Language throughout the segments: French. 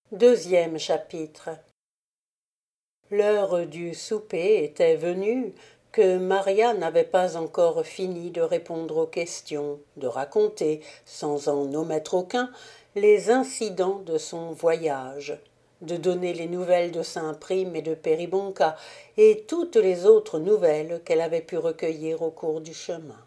Deuxième chapitre. L'heure du souper était venue, que Maria n'avait pas encore fini de répondre aux questions, de raconter, sans en omettre aucun, les incidents de son voyage, de donner les nouvelles de Saint-Prime et de Péribonka, et toutes les autres nouvelles qu'elle avait pu recueillir au cours du chemin.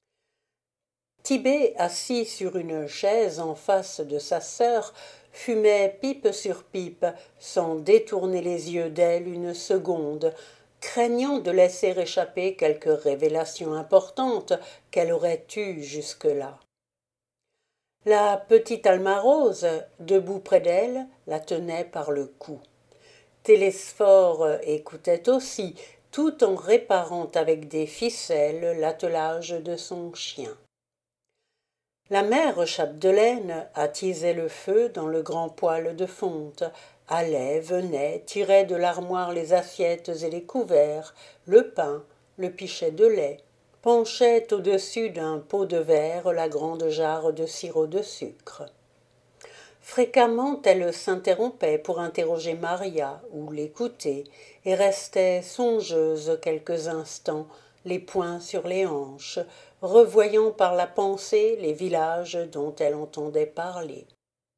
Tit'Bé, assis sur une chaise en face de sa sœur, fumait pipe sur pipe, sans détourner les yeux d'elle une seconde, craignant de laisser échapper quelque révélation importante qu'elle aurait eue jusque-là. La petite Alma Rose, debout près d'elle, la tenait par le cou. Télesphore écoutait aussi, tout en réparant avec des ficelles l'attelage de son chien. La mère Chapdelaine attisait le feu dans le grand poêle de fonte, allait, venait, tirait de l'armoire les assiettes et les couverts, le pain, le pichet de lait, penchait au-dessus d'un pot de verre la grande jarre de sirop de sucre. Fréquemment elle s'interrompait pour interroger Maria ou l'écouter, et restait songeuse quelques instants, les poings sur les hanches, revoyant par la pensée les villages dont elle entendait parler.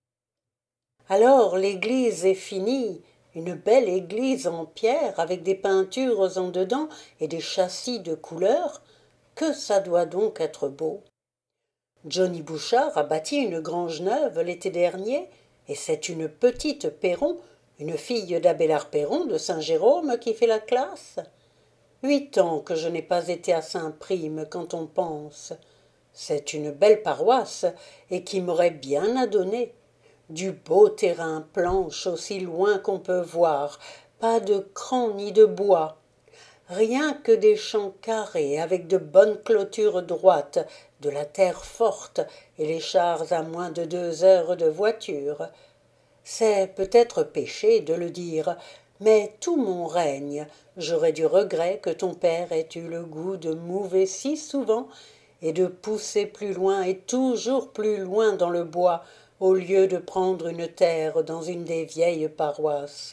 Alors l'église est finie, une belle église en pierre avec des peintures en dedans et des châssis de couleur, que ça doit donc être beau. Johnny Bouchard a bâti une grange neuve l'été dernier, et c'est une petite Perron, une fille d'Abélard Perron de Saint-Jérôme qui fait la classe. 8 ans que je n'ai pas été à Saint-Prime quand on pense. C'est une belle paroisse et qui m'aurait bien à donner. Du beau terrain planche aussi loin qu'on peut voir, pas de cran ni de bois. Rien que des champs carrés avec de bonnes clôtures droites, de la terre forte et les chars à moins de 2 heures de voiture. C'est peut-être péché de le dire, mais tout mon règne, j'aurais du regret que ton père ait eu le goût de mouver si souvent et de pousser plus loin et toujours plus loin dans le bois, au lieu de prendre une terre dans une des vieilles paroisses.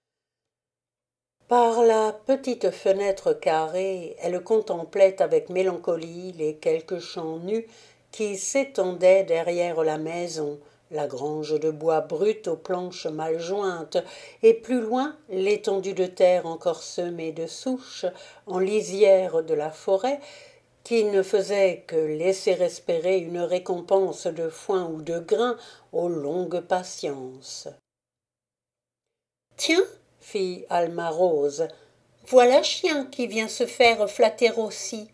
Par la petite fenêtre carrée, elle contemplait avec mélancolie les quelques champs nus qui s'étendaient derrière la maison, la grange de bois brut aux planches mal jointes, et plus loin l'étendue de terre encore semée de souches, en lisière de la forêt, qui ne faisait que laisser espérer une récompense de foin ou de grain aux longues patiences. Tiens, fit Alma Rose, voilà chien qui vient se faire flatter aussi.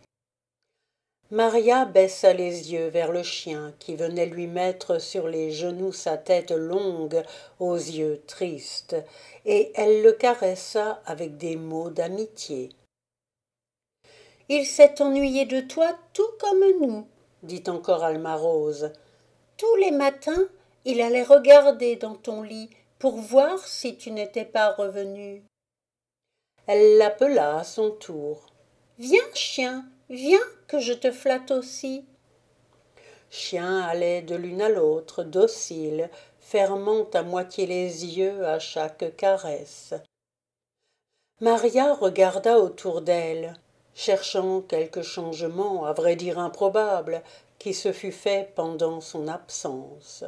Maria baissa les yeux vers le chien qui venait lui mettre sur les genoux sa tête longue aux yeux tristes, et elle le caressa avec des mots d'amitié. Il s'est ennuyé de toi tout comme nous, dit encore Alma Rose. Tous les matins, il allait regarder dans ton lit pour voir si tu n'étais pas revenu. Elle l'appela à son tour. Viens, chien, viens, que je te flatte aussi. Chien allait de l'une à l'autre, docile, fermant à moitié les yeux à chaque caresse. Maria regarda autour d'elle, cherchant quelque changement, à vrai dire improbable, qui se fût fait pendant son absence.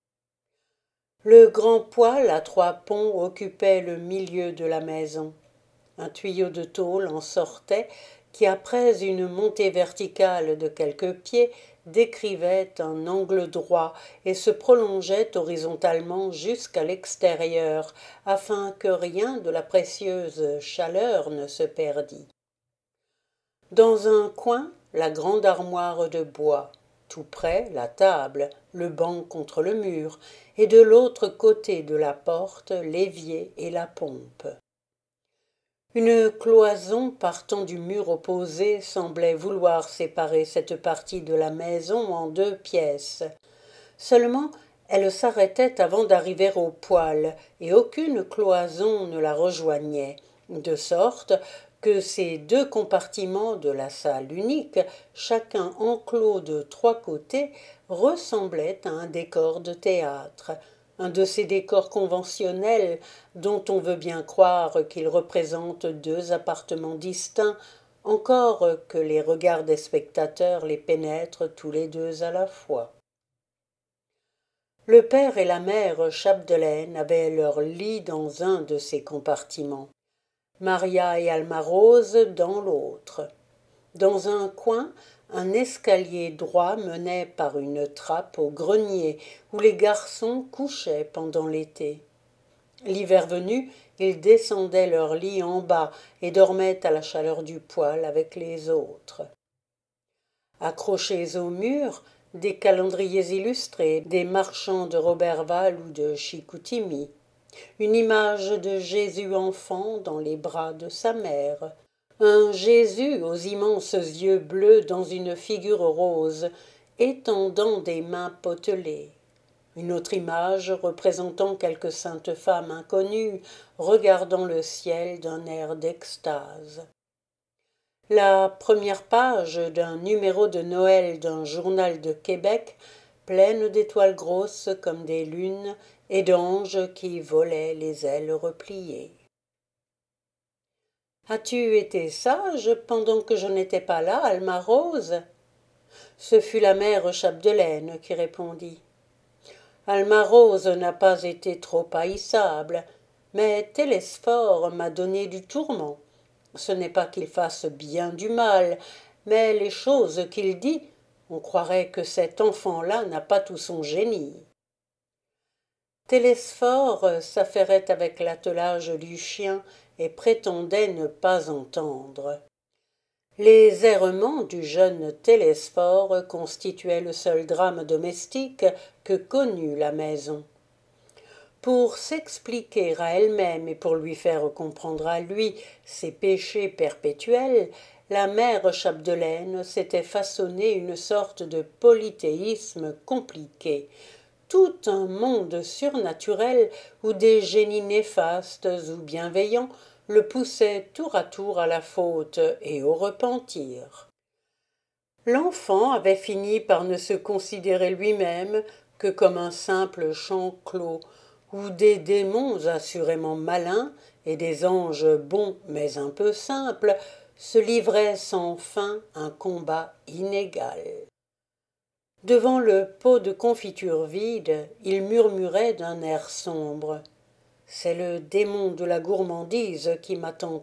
Le grand poêle à 3 ponts occupait le milieu de la maison. Un tuyau de tôle en sortait, qui, après une montée verticale de quelques pieds, décrivait un angle droit et se prolongeait horizontalement jusqu'à l'extérieur, afin que rien de la précieuse chaleur ne se perdît. Dans un coin, la grande armoire de bois, tout près la table, le banc contre le mur, et de l'autre côté de la porte l'évier et la pompe. Une cloison partant du mur opposé semblait vouloir séparer cette partie de la maison en 2 pièces. Seulement, elle s'arrêtait avant d'arriver au poêle, et aucune cloison ne la rejoignait, de sorte que ces 2 compartiments de la salle unique, chacun enclos de 3 côtés, ressemblaient à un décor de théâtre, un de ces décors conventionnels dont on veut bien croire qu'ils représentent deux appartements distincts, encore que les regards des spectateurs les pénètrent tous les deux à la fois. Le père et la mère Chapdelaine avaient leur lit dans un de ces compartiments, Maria et Alma Rose dans l'autre. Dans un coin, un escalier droit menait par une trappe au grenier où les garçons couchaient pendant l'été. L'hiver venu, ils descendaient leur lit en bas et dormaient à la chaleur du poêle avec les autres. Accrochés au mur, des calendriers illustrés, des marchands de Roberval ou de Chicoutimi, une image de Jésus enfant dans les bras de sa mère, un Jésus aux immenses yeux bleus dans une figure rose, étendant des mains potelées. Une autre image représentant quelque sainte femme inconnue, regardant le ciel d'un air d'extase. La première page d'un numéro de Noël d'un journal de Québec, pleine d'étoiles grosses comme des lunes et d'anges qui volaient les ailes repliées. « As-tu été sage pendant que je n'étais pas là, Alma Rose ?» Ce fut la mère Chapdelaine qui répondit. Alma Rose n'a pas été trop haïssable, mais Télesphore m'a donné du tourment. Ce n'est pas qu'il fasse bien du mal, mais les choses qu'il dit, on croirait que cet enfant-là n'a pas tout son génie. Télesphore s'affairait avec l'attelage du chien et prétendait ne pas entendre. Les errements du jeune Télesphore constituaient le seul drame domestique que connût la maison. Pour s'expliquer à elle-même et pour lui faire comprendre à lui ses péchés perpétuels, la mère Chapdelaine s'était façonné une sorte de polythéisme compliqué, tout un monde surnaturel où des génies néfastes ou bienveillants le poussaient tour à la faute et au repentir. L'enfant avait fini par ne se considérer lui-même que comme un simple champ clos, où des démons assurément malins et des anges bons mais un peu simples se livraient sans fin un combat inégal. Devant le pot de confiture vide, il murmurait d'un air sombre. « C'est le démon de la gourmandise qui m'a tenté. »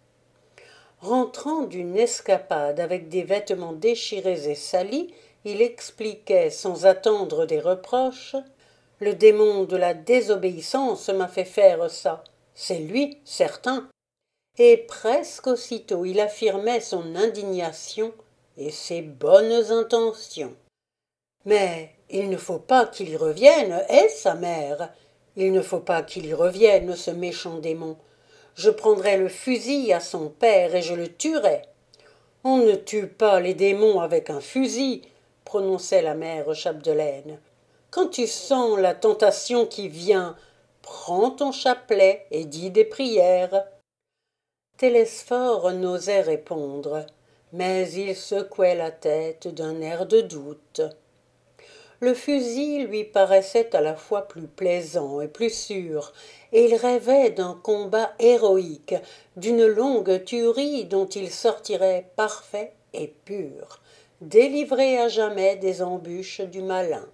Rentrant d'une escapade avec des vêtements déchirés et salis, il expliquait sans attendre des reproches. Le démon de la désobéissance m'a fait faire ça. C'est lui, certain. Et presque aussitôt il affirmait son indignation et ses bonnes intentions. Mais il ne faut pas qu'il y revienne, sa mère. Il ne faut pas qu'il y revienne, ce méchant démon. Je prendrai le fusil à son père et je le tuerai. On ne tue pas les démons avec un fusil, prononçait la mère Chapdelaine. Quand tu sens la tentation qui vient, prends ton chapelet et dis des prières. Télesphore n'osait répondre, mais il secouait la tête d'un air de doute. Le fusil lui paraissait à la fois plus plaisant et plus sûr, et il rêvait d'un combat héroïque, d'une longue tuerie dont il sortirait parfait et pur, délivré à jamais des embûches du malin.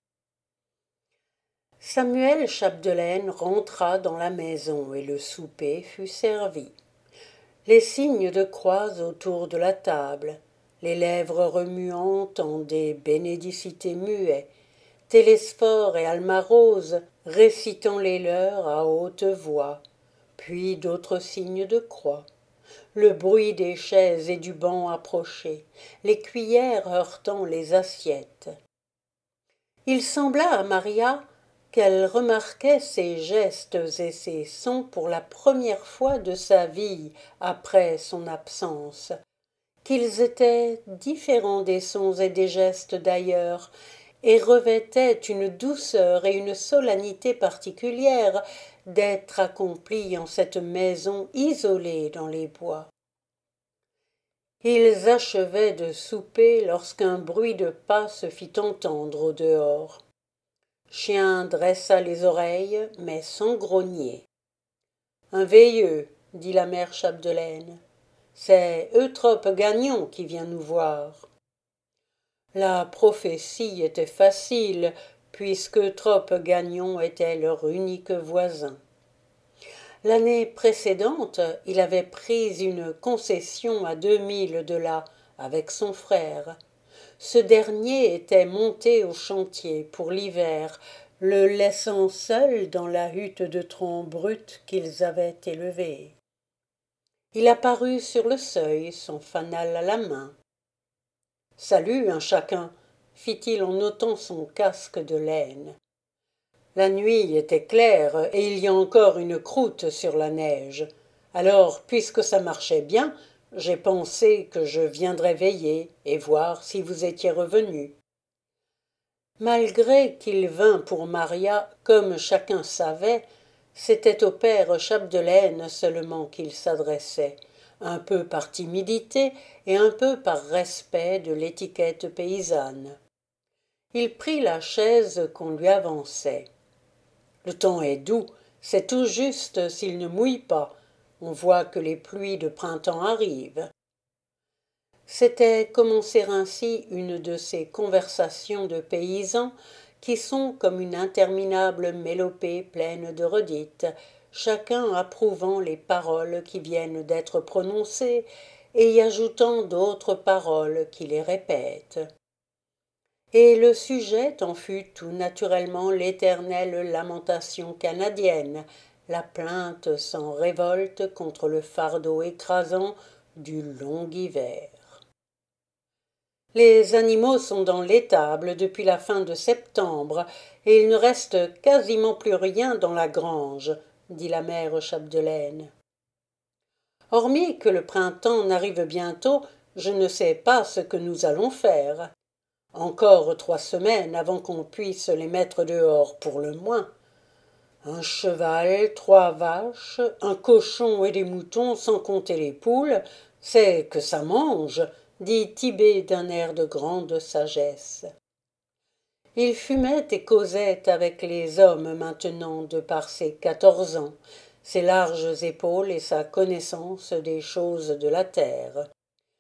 Samuel Chapdelaine rentra dans la maison et le souper fut servi. Les signes de croix autour de la table, les lèvres remuantes en des bénédicités muets, Télesphore et Alma Rose récitant les leurs à haute voix, puis d'autres signes de croix, le bruit des chaises et du banc approché, les cuillères heurtant les assiettes. Il sembla à Maria qu'elle remarquait ces gestes et ces sons pour la première fois de sa vie après son absence, qu'ils étaient différents des sons et des gestes d'ailleurs, et revêtaient une douceur et une solennité particulières d'être accomplis en cette maison isolée dans les bois. Ils achevaient de souper lorsqu'un bruit de pas se fit entendre au dehors. Chien dressa les oreilles, mais sans grogner. Un veilleux, dit la mère Chapdelaine. C'est Eutrope Gagnon qui vient nous voir. La prophétie était facile, puisque Eutrope Gagnon était leur unique voisin. L'année précédente, il avait pris une concession à 2000 de là, avec son frère. Ce dernier était monté au chantier pour l'hiver, le laissant seul dans la hutte de troncs bruts qu'ils avaient élevée. Il apparut sur le seuil, son fanal à la main. « Salut, un chacun !» fit-il en ôtant son casque de laine. La nuit était claire et il y a encore une croûte sur la neige. Alors, puisque ça marchait bien, j'ai pensé que je viendrais veiller et voir si vous étiez revenu. Malgré qu'il vînt pour Maria, comme chacun savait, c'était au père Chapdelaine seulement qu'il s'adressait, un peu par timidité et un peu par respect de l'étiquette paysanne. Il prit la chaise qu'on lui avançait. Le temps est doux, c'est tout juste s'il ne mouille pas. On voit que les pluies de printemps arrivent. C'était commencer ainsi une de ces conversations de paysans qui sont comme une interminable mélopée pleine de redites, chacun approuvant les paroles qui viennent d'être prononcées et y ajoutant d'autres paroles qui les répètent. Et le sujet en fut tout naturellement l'éternelle lamentation canadienne, la plainte sans révolte contre le fardeau écrasant du long hiver. Les animaux sont dans l'étable depuis la fin de septembre, et il ne reste quasiment plus rien dans la grange, dit la mère Chapdelaine. Hormis que le printemps n'arrive bientôt, je ne sais pas ce que nous allons faire. Encore 3 semaines avant qu'on puisse les mettre dehors pour le moins. Un cheval, 3 vaches, un cochon et des moutons sans compter les poules, c'est que ça mange, dit Tit'Bé d'un air de grande sagesse. Il fumait et causait avec les hommes maintenant de par ses 14 ans, ses larges épaules et sa connaissance des choses de la terre.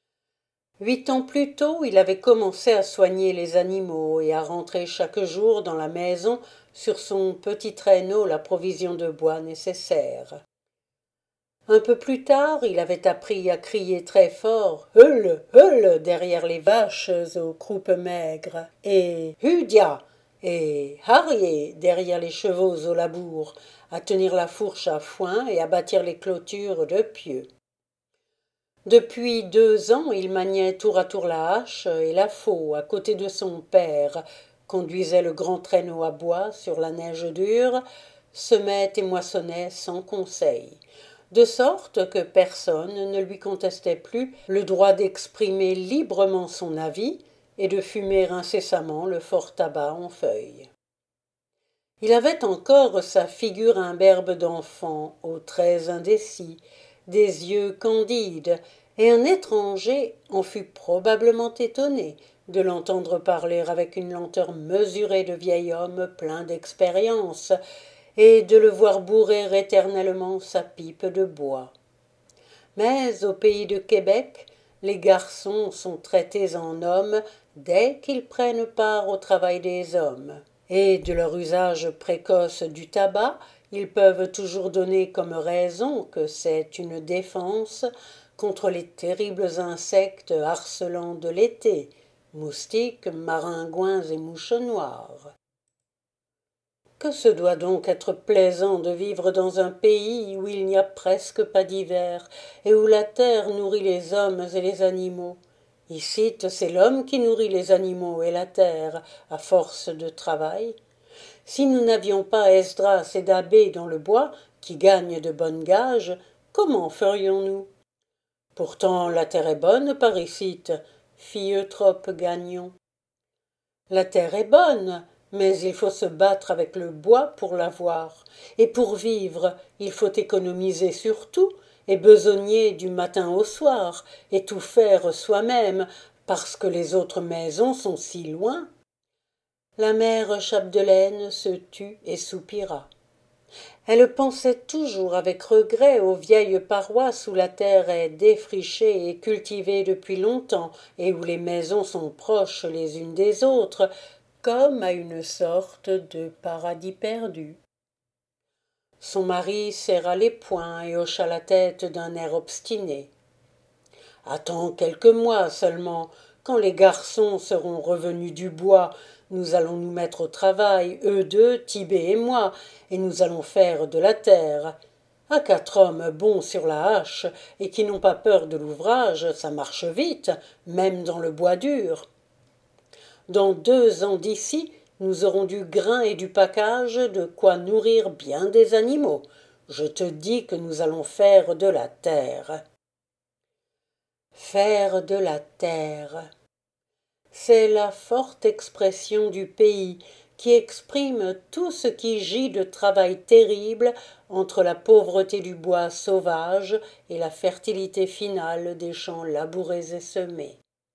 8 ans plus tôt, il avait commencé à soigner les animaux et à rentrer chaque jour dans la maison sur son petit traîneau la provision de bois nécessaire. Un peu plus tard, il avait appris à crier très fort « Heul, heul » derrière les vaches aux croupes maigres, et « Hudia » et « Harrier » derrière les chevaux au labour, à tenir la fourche à foin et à bâtir les clôtures de pieux. Depuis 2 ans, il maniait tour à tour la hache et la faux à côté de son père, conduisait le grand traîneau à bois sur la neige dure, semait et moissonnait sans conseil, de sorte que personne ne lui contestait plus le droit d'exprimer librement son avis et de fumer incessamment le fort tabac en feuilles. Il avait encore sa figure imberbe d'enfant, aux traits indécis, des yeux candides, et un étranger en fut probablement étonné de l'entendre parler avec une lenteur mesurée de vieil homme plein d'expérience, et de le voir bourrer éternellement sa pipe de bois. Mais au pays de Québec, les garçons sont traités en hommes dès qu'ils prennent part au travail des hommes, et de leur usage précoce du tabac, ils peuvent toujours donner comme raison que c'est une défense contre les terribles insectes harcelants de l'été, moustiques, maringouins et mouches noires. Que ce doit donc être plaisant de vivre dans un pays où il n'y a presque pas d'hiver et où la terre nourrit les hommes et les animaux. Ici, c'est l'homme qui nourrit les animaux et la terre à force de travail. Si nous n'avions pas Esdras et Da'Bé dans le bois, qui gagnent de bonnes gages, comment ferions-nous? Pourtant la terre est bonne par icitte, fit Eutrope Gagnon. La terre est bonne, mais il faut se battre avec le bois pour l'avoir, et pour vivre, il faut économiser sur tout, et besogner du matin au soir, et tout faire soi-même, parce que les autres maisons sont si loin. La mère Chapdelaine se tut et soupira. Elle pensait toujours avec regret aux vieilles paroisses où la terre est défrichée et cultivée depuis longtemps et où les maisons sont proches les unes des autres, comme à une sorte de paradis perdu. Son mari serra les poings et hocha la tête d'un air obstiné. « Attends quelques mois seulement, quand les garçons seront revenus du bois, nous allons nous mettre au travail, eux deux, Tibet et moi, et nous allons faire de la terre. À 4 hommes bons sur la hache et qui n'ont pas peur de l'ouvrage, ça marche vite, même dans le bois dur. Dans 2 ans d'ici, nous aurons du grain et du pacage, de quoi nourrir bien des animaux. Je te dis que nous allons faire de la terre. » Faire de la terre. C'est la forte expression du pays qui exprime tout ce qui gît de travail terrible entre la pauvreté du bois sauvage et la fertilité finale des champs labourés et semés.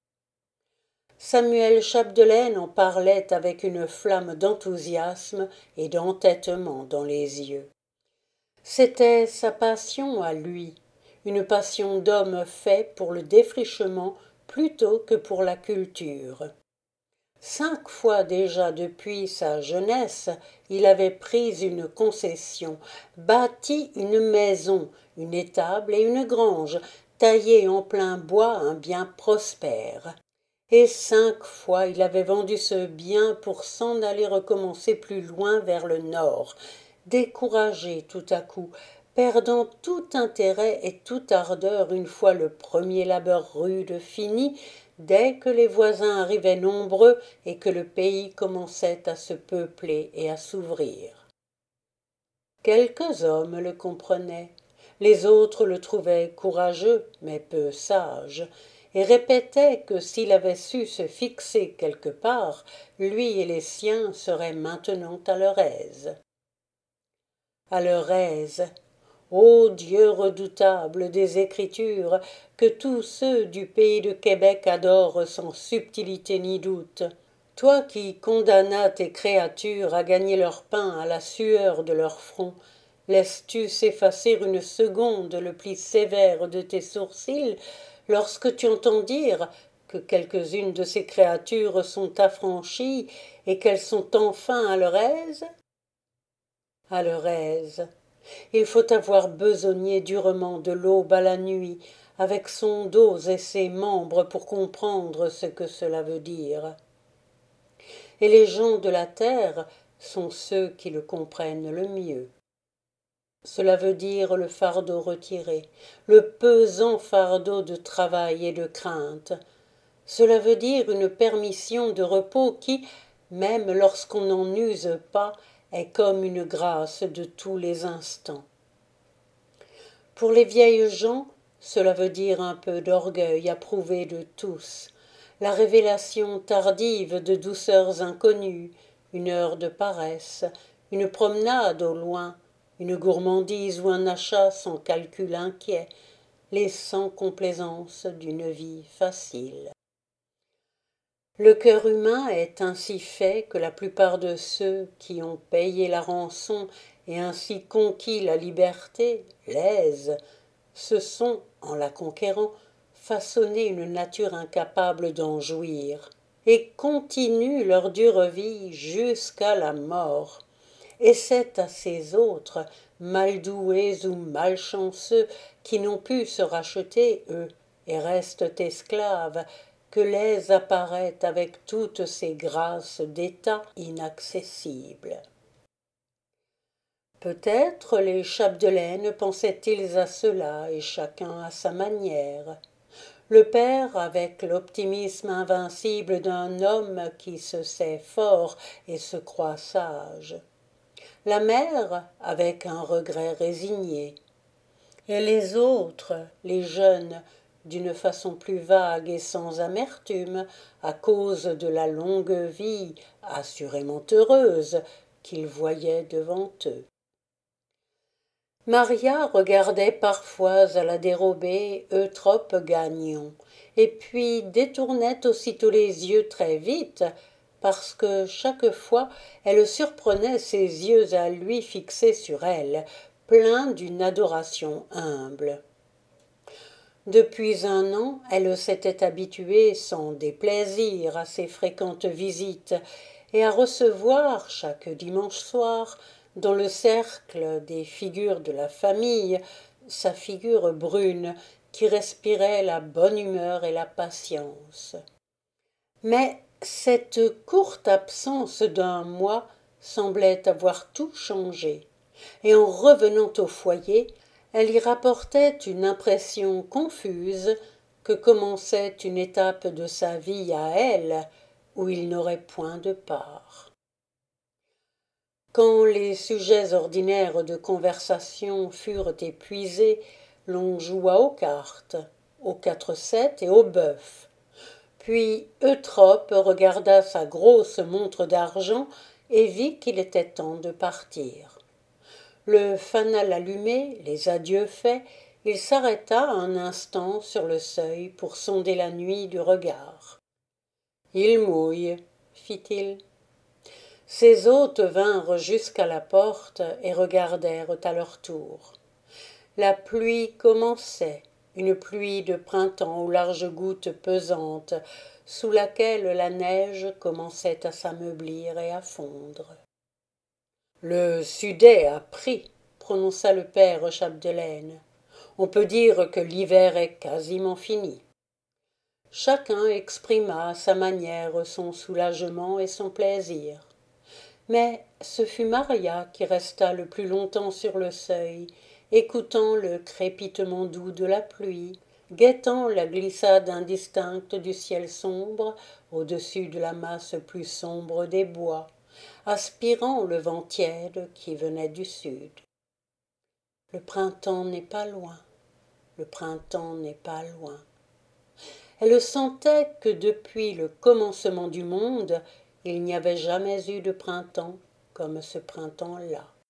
Samuel Chapdelaine en parlait avec une flamme d'enthousiasme et d'entêtement dans les yeux. C'était sa passion à lui, une passion d'homme fait pour le défrichement plutôt que pour la culture. 5 fois déjà depuis sa jeunesse, il avait pris une concession, bâti une maison, une étable et une grange, taillé en plein bois un bien prospère. Et 5 fois il avait vendu ce bien pour s'en aller recommencer plus loin vers le nord, découragé tout à coup, perdant tout intérêt et toute ardeur une fois le premier labeur rude fini, dès que les voisins arrivaient nombreux et que le pays commençait à se peupler et à s'ouvrir. Quelques hommes le comprenaient, les autres le trouvaient courageux mais peu sage, et répétaient que s'il avait su se fixer quelque part, lui et les siens seraient maintenant à leur aise. À leur aise, ô Dieu redoutable des Écritures, que tous ceux du pays de Québec adorent sans subtilité ni doute, toi qui condamnas tes créatures à gagner leur pain à la sueur de leur front, laisses-tu s'effacer une seconde le pli sévère de tes sourcils lorsque tu entends dire que quelques-unes de ces créatures sont affranchies et qu'elles sont enfin à leur aise? À leur aise. Il faut avoir besogné durement de l'aube à la nuit, avec son dos et ses membres pour comprendre ce que cela veut dire. Et les gens de la terre sont ceux qui le comprennent le mieux. Cela veut dire le fardeau retiré, le pesant fardeau de travail et de crainte. Cela veut dire une permission de repos qui, même lorsqu'on n'en use pas, est comme une grâce de tous les instants. Pour les vieilles gens, cela veut dire un peu d'orgueil approuvé de tous, la révélation tardive de douceurs inconnues, une heure de paresse, une promenade au loin, une gourmandise ou un achat sans calcul inquiet, les sans complaisance d'une vie facile. Le cœur humain est ainsi fait que la plupart de ceux qui ont payé la rançon et ainsi conquis la liberté, l'aise, se sont, en la conquérant, façonné une nature incapable d'en jouir, et continuent leur dure vie jusqu'à la mort. Et c'est à ces autres, mal doués ou malchanceux, qui n'ont pu se racheter, eux, et restent esclaves, que l'aise apparaît avec toutes ses grâces d'état inaccessibles. Peut-être les Chapdelaine pensaient-ils à cela, et chacun à sa manière. Le père avec l'optimisme invincible d'un homme qui se sait fort et se croit sage. La mère avec un regret résigné. Et les autres, les jeunes, d'une façon plus vague et sans amertume, à cause de la longue vie, assurément heureuse, qu'ils voyaient devant eux. Maria regardait parfois à la dérobée Eutrope Gagnon, et puis détournait aussitôt les yeux très vite, parce que chaque fois elle surprenait ses yeux à lui fixés sur elle, pleins d'une adoration humble. Depuis un an, elle s'était habituée sans déplaisir à ses fréquentes visites et à recevoir chaque dimanche soir, dans le cercle des figures de la famille, sa figure brune qui respirait la bonne humeur et la patience. Mais cette courte absence d'un mois semblait avoir tout changé, et en revenant au foyer, elle y rapportait une impression confuse que commençait une étape de sa vie à elle où il n'aurait point de part. Quand les sujets ordinaires de conversation furent épuisés, l'on joua aux cartes, aux 4-7 et au bœuf. Puis Eutrope regarda sa grosse montre d'argent et vit qu'il était temps de partir. Le fanal allumé, les adieux faits, il s'arrêta un instant sur le seuil pour sonder la nuit du regard. « Il mouille, fit-il. Ses hôtes vinrent jusqu'à la porte et regardèrent à leur tour. La pluie commençait, une pluie de printemps aux larges gouttes pesantes, sous laquelle la neige commençait à s'ameublir et à fondre. Le sudet a pris, prononça le père Chapdelaine. On peut dire que l'hiver est quasiment fini. Chacun exprima à sa manière son soulagement et son plaisir. Mais ce fut Maria qui resta le plus longtemps sur le seuil, écoutant le crépitement doux de la pluie, guettant la glissade indistincte du ciel sombre au-dessus de la masse plus sombre des bois, aspirant le vent tiède qui venait du sud. Le printemps n'est pas loin, le printemps n'est pas loin. Elle sentait que depuis le commencement du monde, il n'y avait jamais eu de printemps comme ce printemps-là.